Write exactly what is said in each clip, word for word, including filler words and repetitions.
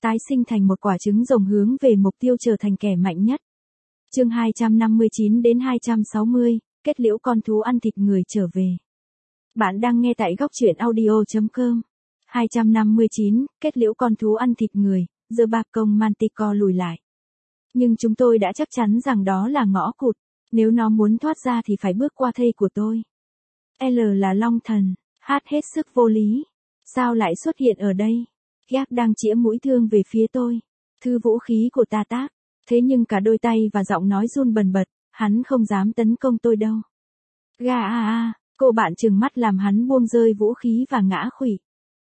tái sinh thành một quả trứng rồng hướng về mục tiêu trở thành kẻ mạnh nhất. Chương hai trăm năm mươi chín đến hai trăm sáu mươi, kết liễu con thú ăn thịt người trở về. Bạn đang nghe tại góc truyện audio chấm com. hai trăm năm mươi chín, kết liễu con thú ăn thịt người, The Bacon Manticore lùi lại. Nhưng chúng tôi đã chắc chắn rằng đó là ngõ cụt, nếu nó muốn thoát ra thì phải bước qua thây của tôi. L là Long Thần, H hết sức vô lý. Sao lại xuất hiện ở đây? Gác đang chĩa mũi thương về phía tôi. Thư vũ khí của ta tác. Thế nhưng cả đôi tay và giọng nói run bần bật, hắn không dám tấn công tôi đâu. Ga a a, cô bạn trừng mắt làm hắn buông rơi vũ khí và ngã khuỵu.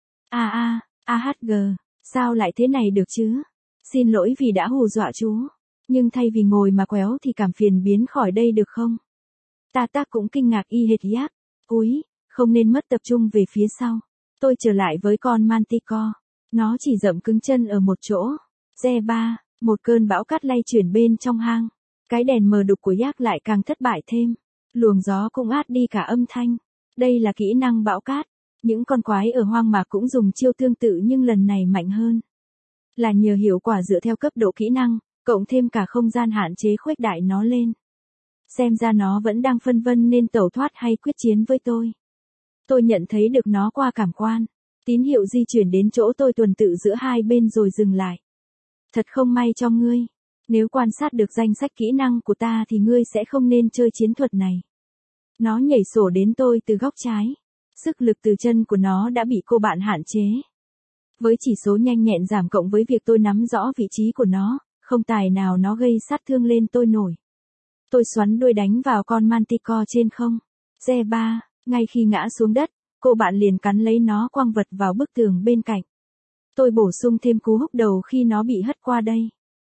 A a, a hát giê, sao lại thế này được chứ? Xin lỗi vì đã hù dọa chú. Nhưng thay vì ngồi mà quéo thì cảm phiền biến khỏi đây được không? Ta tác cũng kinh ngạc y hệt Yak. Úi, không nên mất tập trung về phía sau. Tôi trở lại với con Manticore. Nó chỉ dậm cứng chân ở một chỗ. Re ba, một cơn bão cát lay chuyển bên trong hang. Cái đèn mờ đục của Yak lại càng thất bại thêm. Luồng gió cũng át đi cả âm thanh. Đây là kỹ năng bão cát. Những con quái ở hoang mạc cũng dùng chiêu tương tự nhưng lần này mạnh hơn. Là nhờ hiệu quả dựa theo cấp độ kỹ năng, cộng thêm cả không gian hạn chế khuếch đại nó lên. Xem ra nó vẫn đang phân vân nên tẩu thoát hay quyết chiến với tôi. Tôi nhận thấy được nó qua cảm quan. Tín hiệu di chuyển đến chỗ tôi tuần tự giữa hai bên rồi dừng lại. Thật không may cho ngươi. Nếu quan sát được danh sách kỹ năng của ta thì ngươi sẽ không nên chơi chiến thuật này. Nó nhảy sổ đến tôi từ góc trái. Sức lực từ chân của nó đã bị cô bạn hạn chế. Với chỉ số nhanh nhẹn giảm cộng với việc tôi nắm rõ vị trí của nó, không tài nào nó gây sát thương lên tôi nổi. Tôi xoắn đuôi đánh vào con Manticore trên không. Re ba, ngay khi ngã xuống đất, cô bạn liền cắn lấy nó quăng vật vào bức tường bên cạnh. Tôi bổ sung thêm cú húc đầu khi nó bị hất qua đây.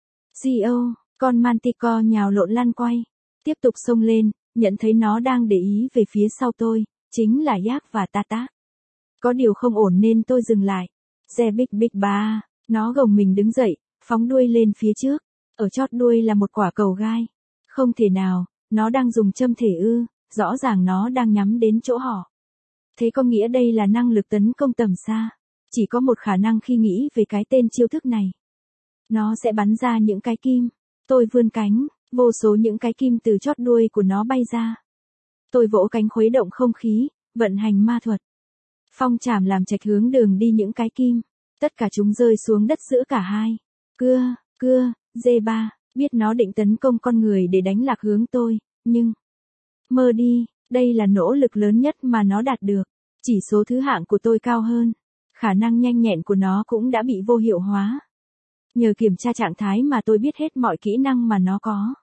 Gio, con Manticore nhào lộn lăn quay. Tiếp tục xông lên, nhận thấy nó đang để ý về phía sau tôi, chính là Yak và Tata. Có điều không ổn nên tôi dừng lại. Re big big ba, nó gồng mình đứng dậy, phóng đuôi lên phía trước. Ở chót đuôi là một quả cầu gai. Không thể nào, nó đang dùng châm thể ư, rõ ràng nó đang nhắm đến chỗ họ. Thế có nghĩa đây là năng lực tấn công tầm xa. Chỉ có một khả năng khi nghĩ về cái tên chiêu thức này. Nó sẽ bắn ra những cái kim. Tôi vươn cánh, vô số những cái kim từ chót đuôi của nó bay ra. Tôi vỗ cánh khuấy động không khí, vận hành ma thuật. Phong trảm làm chạch hướng đường đi những cái kim. Tất cả chúng rơi xuống đất giữa cả hai. Cưa, cưa, dê ba, biết nó định tấn công con người để đánh lạc hướng tôi, nhưng... Mơ đi, đây là nỗ lực lớn nhất mà nó đạt được. Chỉ số thứ hạng của tôi cao hơn. Khả năng nhanh nhẹn của nó cũng đã bị vô hiệu hóa. Nhờ kiểm tra trạng thái mà tôi biết hết mọi kỹ năng mà nó có.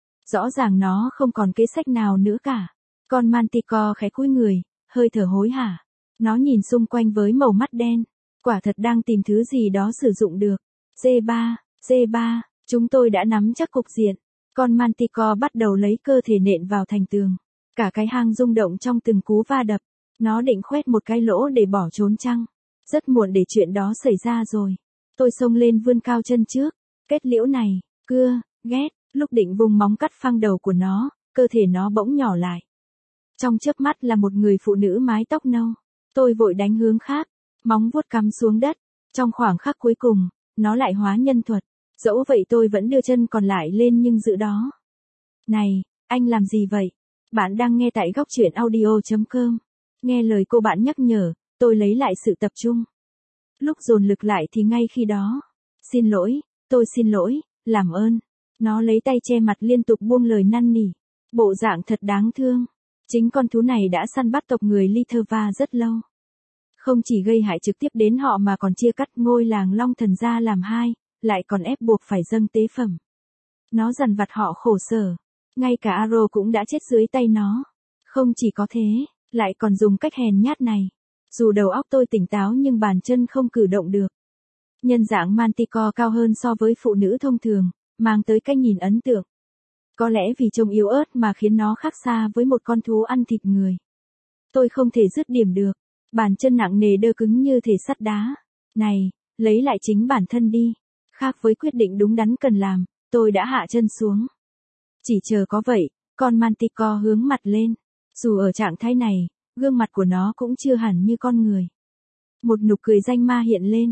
Rõ ràng nó không còn kế sách nào nữa cả. Con Manticore khẽ cúi người, hơi thở hối hả. Nó nhìn xung quanh với màu mắt đen. Quả thật đang tìm thứ gì đó sử dụng được. Dê ba, dê ba, chúng tôi đã nắm chắc cục diện. Con Manticore bắt đầu lấy cơ thể nện vào thành tường. Cả cái hang rung động trong từng cú va đập. Nó định khoét một cái lỗ để bỏ trốn chăng? Rất muộn để chuyện đó xảy ra rồi. Tôi xông lên vươn cao chân trước. Kết liễu này, cưa, ghét, lúc định vùng móng cắt phăng đầu của nó, cơ thể nó bỗng nhỏ lại. Trong chớp mắt là một người phụ nữ mái tóc nâu. Tôi vội đánh hướng khác, móng vuốt cắm xuống đất. Trong khoảng khắc cuối cùng, nó lại hóa nhân thuật. Dẫu vậy tôi vẫn đưa chân còn lại lên nhưng giữ đó. Này, anh làm gì vậy? Bạn đang nghe tại góc truyện audio chấm com. Nghe lời cô bạn nhắc nhở, tôi lấy lại sự tập trung. Lúc dồn lực lại thì ngay khi đó. Xin lỗi, tôi xin lỗi, làm ơn. Nó lấy tay che mặt liên tục buông lời năn nỉ. Bộ dạng thật đáng thương. Chính con thú này đã săn bắt tộc người Litherva rất lâu. Không chỉ gây hại trực tiếp đến họ mà còn chia cắt ngôi làng Long Thần ra làm hai, lại còn ép buộc phải dâng tế phẩm. Nó dằn vặt họ khổ sở. Ngay cả Aro cũng đã chết dưới tay nó. Không chỉ có thế, lại còn dùng cách hèn nhát này. Dù đầu óc tôi tỉnh táo nhưng bàn chân không cử động được. Nhân dạng Manticore cao hơn so với phụ nữ thông thường, mang tới cái nhìn ấn tượng. Có lẽ vì trông yếu ớt mà khiến nó khác xa với một con thú ăn thịt người. Tôi không thể dứt điểm được. Bàn chân nặng nề đơ cứng như thể sắt đá. Này, lấy lại chính bản thân đi. Khác với quyết định đúng đắn cần làm, tôi đã hạ chân xuống. Chỉ chờ có vậy, con Manticore hướng mặt lên. Dù ở trạng thái này, gương mặt của nó cũng chưa hẳn như con người. Một nụ cười danh ma hiện lên.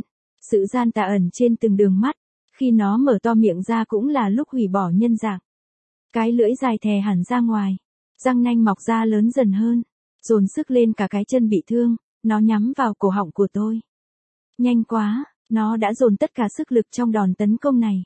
Sự gian tà ẩn trên từng đường mắt, khi nó mở to miệng ra cũng là lúc hủy bỏ nhân dạng. Cái lưỡi dài thè hẳn ra ngoài, răng nanh mọc ra lớn dần hơn, dồn sức lên cả cái chân bị thương, nó nhắm vào cổ họng của tôi. Nhanh quá, nó đã dồn tất cả sức lực trong đòn tấn công này.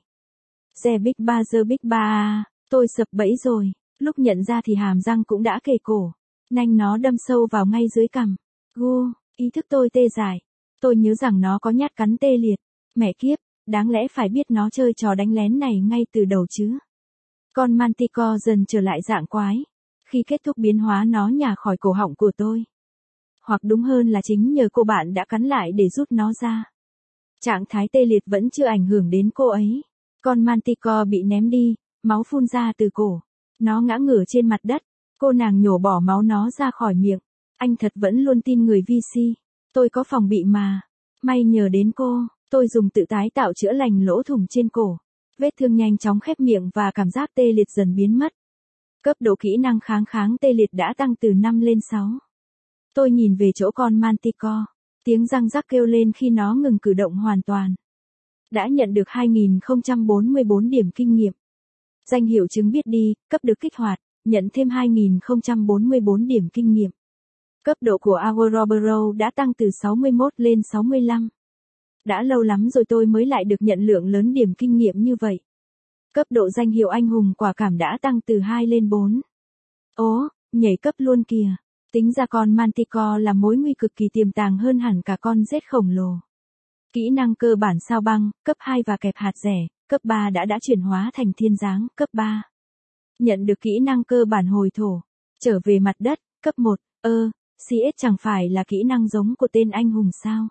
The Big Ba The Big Ba, tôi sập bẫy rồi, lúc nhận ra thì hàm răng cũng đã kề cổ, nanh nó đâm sâu vào ngay dưới cằm. Gu, ý thức tôi tê dại. Tôi nhớ rằng nó có nhát cắn tê liệt. Mẹ kiếp, đáng lẽ phải biết nó chơi trò đánh lén này ngay từ đầu chứ. Con Manticore dần trở lại dạng quái. Khi kết thúc biến hóa nó nhả khỏi cổ họng của tôi. Hoặc đúng hơn là chính nhờ cô bạn đã cắn lại để rút nó ra. Trạng thái tê liệt vẫn chưa ảnh hưởng đến cô ấy. Con Manticore bị ném đi, máu phun ra từ cổ. Nó ngã ngửa trên mặt đất. Cô nàng nhổ bỏ máu nó ra khỏi miệng. Anh thật vẫn luôn tin người vê xê. Tôi có phòng bị mà. May nhờ đến cô, tôi dùng tự tái tạo chữa lành lỗ thủng trên cổ. Vết thương nhanh chóng khép miệng và cảm giác tê liệt dần biến mất. Cấp độ kỹ năng kháng kháng tê liệt đã tăng từ năm lên sáu. Tôi nhìn về chỗ con Manticore. Tiếng răng rắc kêu lên khi nó ngừng cử động hoàn toàn. Đã nhận được hai nghìn không trăm bốn mươi bốn điểm kinh nghiệm. Danh hiệu chứng biết đi, cấp được kích hoạt, nhận thêm hai nghìn không trăm bốn mươi bốn điểm kinh nghiệm. Cấp độ của Auroboro đã tăng từ sáu mươi mốt lên sáu mươi lăm. Đã lâu lắm rồi tôi mới lại được nhận lượng lớn điểm kinh nghiệm như vậy. Cấp độ danh hiệu anh hùng quả cảm đã tăng từ hai lên bốn. Ố, nhảy cấp luôn kìa. Tính ra con Manticore là mối nguy cực kỳ tiềm tàng hơn hẳn cả con rết khổng lồ. Kỹ năng cơ bản sao băng, cấp hai và kẹp hạt rẻ, cấp ba đã đã chuyển hóa thành thiên giáng, cấp ba. Nhận được kỹ năng cơ bản hồi thổ, trở về mặt đất, cấp một, ơ, xê ét chẳng phải là kỹ năng giống của tên anh hùng sao?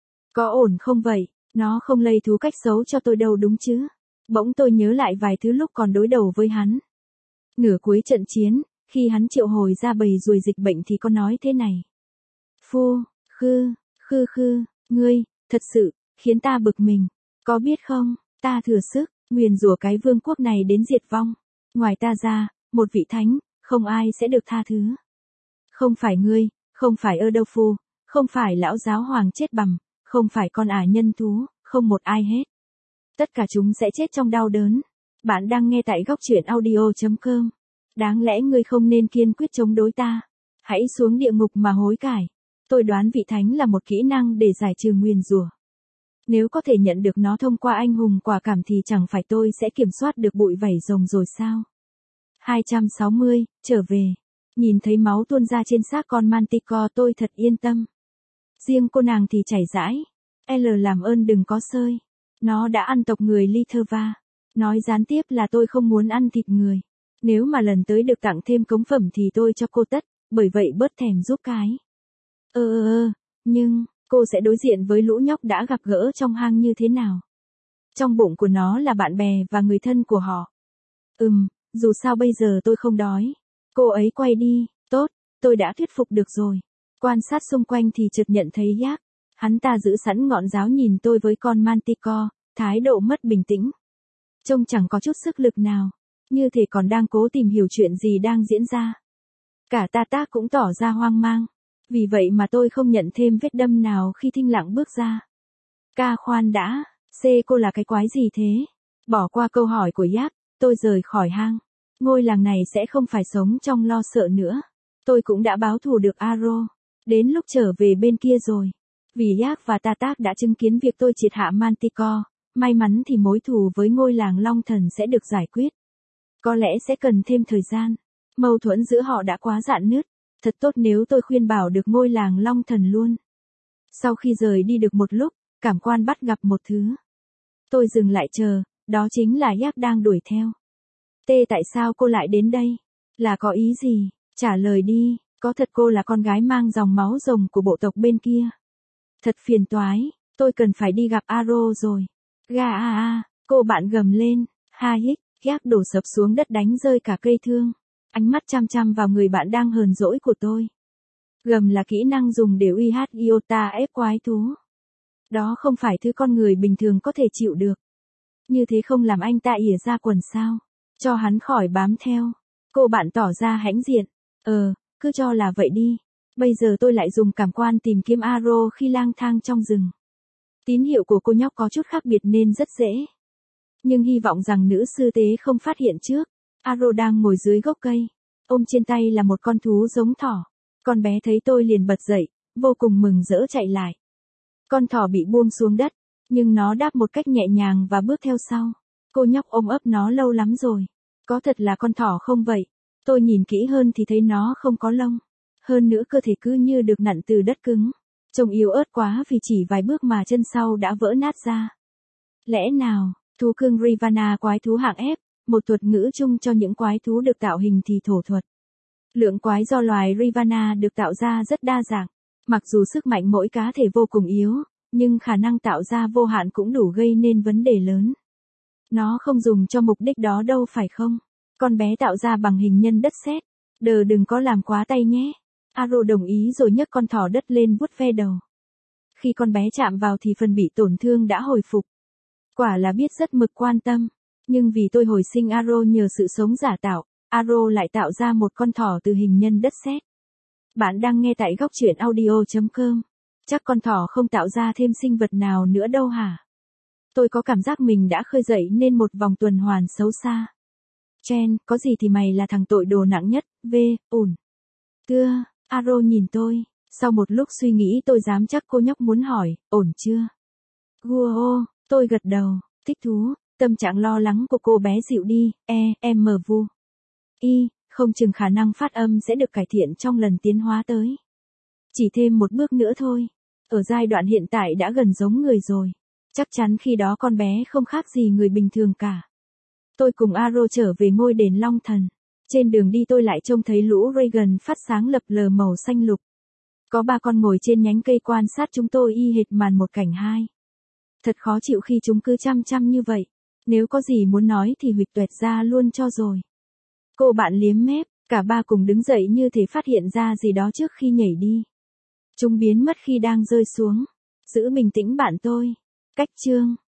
Có ổn không vậy, nó không lây thú cách xấu cho tôi đâu đúng chứ? Bỗng tôi nhớ lại vài thứ lúc còn đối đầu với hắn. Nửa cuối trận chiến, khi hắn triệu hồi ra bầy ruồi dịch bệnh thì có nói thế này. Phu, khư, khư khư, ngươi, thật sự, khiến ta bực mình. Có biết không, ta thừa sức, nguyền rủa cái vương quốc này đến diệt vong. Ngoài ta ra, một vị thánh, không ai sẽ được tha thứ. Không phải ngươi, không phải ơ đâu phu, không phải lão giáo hoàng chết bằm, không phải con ả nhân thú, không một ai hết. Tất cả chúng sẽ chết trong đau đớn. Bạn đang nghe tại góc truyện audio chấm com. Đáng lẽ ngươi không nên kiên quyết chống đối ta. Hãy xuống địa ngục mà hối cải. Tôi đoán vị thánh là một kỹ năng để giải trừ nguyền rủa. Nếu có thể nhận được nó thông qua anh hùng quả cảm thì chẳng phải tôi sẽ kiểm soát được bụi vảy rồng rồi sao? hai trăm sáu mươi, trở về. Nhìn thấy máu tuôn ra trên xác con Manticore tôi thật yên tâm. Riêng cô nàng thì chảy rãi. L làm ơn đừng có sơi. Nó đã ăn tộc người Litherva. Nói gián tiếp là tôi không muốn ăn thịt người. Nếu mà lần tới được tặng thêm cống phẩm thì tôi cho cô tất, bởi vậy bớt thèm giúp cái. Ơ ơ ơ, nhưng, cô sẽ đối diện với lũ nhóc đã gặp gỡ trong hang như thế nào? Trong bụng của nó là bạn bè và người thân của họ. Ừm, dù sao bây giờ tôi không đói. Cô ấy quay đi, tốt, tôi đã thuyết phục được rồi. Quan sát xung quanh thì chợt nhận thấy Yak. Hắn ta giữ sẵn ngọn giáo nhìn tôi với con Manticore, thái độ mất bình tĩnh. Trông chẳng có chút sức lực nào, như thể còn đang cố tìm hiểu chuyện gì đang diễn ra. Cả ta tác cũng tỏ ra hoang mang. Vì vậy mà tôi không nhận thêm vết đâm nào khi thinh lặng bước ra. Ca khoan đã, C cô là cái quái gì thế? Bỏ qua câu hỏi của Yak, tôi rời khỏi hang. Ngôi làng này sẽ không phải sống trong lo sợ nữa. Tôi cũng đã báo thù được Aro. Đến lúc trở về bên kia rồi. Vì Yak và Ta Tác đã chứng kiến việc tôi triệt hạ Manticore, may mắn thì mối thù với ngôi làng Long Thần sẽ được giải quyết. Có lẽ sẽ cần thêm thời gian. Mâu thuẫn giữa họ đã quá rạn nứt. Thật tốt nếu tôi khuyên bảo được ngôi làng Long Thần luôn. Sau khi rời đi được một lúc, cảm quan bắt gặp một thứ. Tôi dừng lại chờ, đó chính là Yak đang đuổi theo. Tê tại sao cô lại đến đây? Là có ý gì? Trả lời đi, có thật cô là con gái mang dòng máu rồng của bộ tộc bên kia? Thật phiền toái, tôi cần phải đi gặp Aro rồi. Ga a a, cô bạn gầm lên, ha hích, Yak đổ sập xuống đất đánh rơi cả cây thương. Ánh mắt chăm chăm vào người bạn đang hờn dỗi của tôi. Gầm là kỹ năng dùng để uy hát Iota ép quái thú. Đó không phải thứ con người bình thường có thể chịu được. Như thế không làm anh ta ỉa ra quần sao? Cho hắn khỏi bám theo. Cô bạn tỏ ra hãnh diện. Ờ, cứ cho là vậy đi. Bây giờ tôi lại dùng cảm quan tìm kiếm Aro khi lang thang trong rừng. Tín hiệu của cô nhóc có chút khác biệt nên rất dễ. Nhưng hy vọng rằng nữ sư tế không phát hiện trước. Aro đang ngồi dưới gốc cây. Ôm trên tay là một con thú giống thỏ. Con bé thấy tôi liền bật dậy, vô cùng mừng rỡ chạy lại. Con thỏ bị buông xuống đất, nhưng nó đáp một cách nhẹ nhàng và bước theo sau. Cô nhóc ôm ấp nó lâu lắm rồi. Có thật là con thỏ không vậy? Tôi nhìn kỹ hơn thì thấy nó không có lông. Hơn nữa cơ thể cứ như được nặn từ đất cứng. Trông yếu ớt quá vì chỉ vài bước mà chân sau đã vỡ nát ra. Lẽ nào, thú cưng Rivana quái thú hạng F, một thuật ngữ chung cho những quái thú được tạo hình thì thổ thuật. Lượng quái do loài Rivana được tạo ra rất đa dạng. Mặc dù sức mạnh mỗi cá thể vô cùng yếu, nhưng khả năng tạo ra vô hạn cũng đủ gây nên vấn đề lớn. Nó không dùng cho mục đích đó đâu phải không? Con bé tạo ra bằng hình nhân đất sét. Đờ đừng có làm quá tay nhé. Aro đồng ý rồi nhấc con thỏ đất lên vuốt ve đầu. Khi con bé chạm vào thì phần bị tổn thương đã hồi phục. Quả là biết rất mực quan tâm. Nhưng vì tôi hồi sinh Aro nhờ sự sống giả tạo, Aro lại tạo ra một con thỏ từ hình nhân đất sét. Bạn đang nghe tại góc truyện audio chấm com. Chắc con thỏ không tạo ra thêm sinh vật nào nữa đâu hả? Tôi có cảm giác mình đã khơi dậy nên một vòng tuần hoàn xấu xa. Chen, có gì thì mày là thằng tội đồ nặng nhất, v, ủn. Tưa, Aro nhìn tôi. Sau một lúc suy nghĩ tôi dám chắc cô nhóc muốn hỏi, ổn chưa? Guo, tôi gật đầu, thích thú. Tâm trạng lo lắng của cô bé dịu đi, e, em mờ vu. Y, không chừng khả năng phát âm sẽ được cải thiện trong lần tiến hóa tới. Chỉ thêm một bước nữa thôi. Ở giai đoạn hiện tại đã gần giống người rồi. Chắc chắn khi đó con bé không khác gì người bình thường cả. Tôi cùng Aro trở về ngôi đền Long Thần. Trên đường đi tôi lại trông thấy lũ Reagan phát sáng lập lờ màu xanh lục. Có ba con ngồi trên nhánh cây quan sát chúng tôi y hệt màn một cảnh hai. Thật khó chịu khi chúng cứ chăm chăm như vậy. Nếu có gì muốn nói thì huỵch tuệt ra luôn cho rồi. Cô bạn liếm mép, cả ba cùng đứng dậy như thể phát hiện ra gì đó trước khi nhảy đi. Chúng biến mất khi đang rơi xuống. Giữ bình tĩnh bạn tôi. Cách chương.